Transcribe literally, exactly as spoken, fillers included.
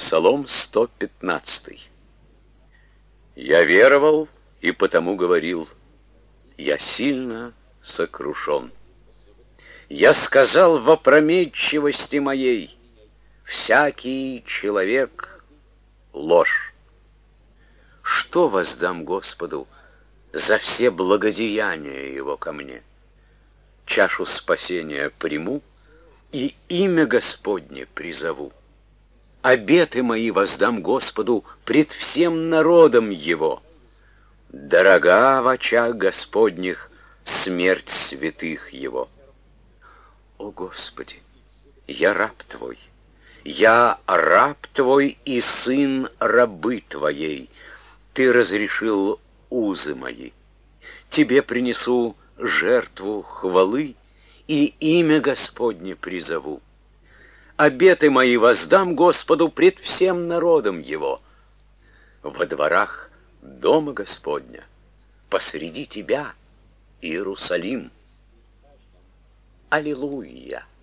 Псалом сто пятнадцатый. Я веровал и потому говорил: я сильно сокрушен. Я сказал в опрометчивости моей: всякий человек — ложь. Что воздам Господу за все благодеяния Его ко мне? Чашу спасения приму и имя Господне призову. Обеты мои воздам Господу пред всем народом Его. Дорога в очах Господних смерть святых Его. О Господи, я раб Твой, я раб Твой и сын рабы Твоей. Ты разрешил узы мои. Тебе принесу жертву хвалы и имя Господне призову. Обеты мои воздам Господу пред всем народом Его. Во дворах дома Господня, посреди Тебя, Иерусалим. Аллилуйя!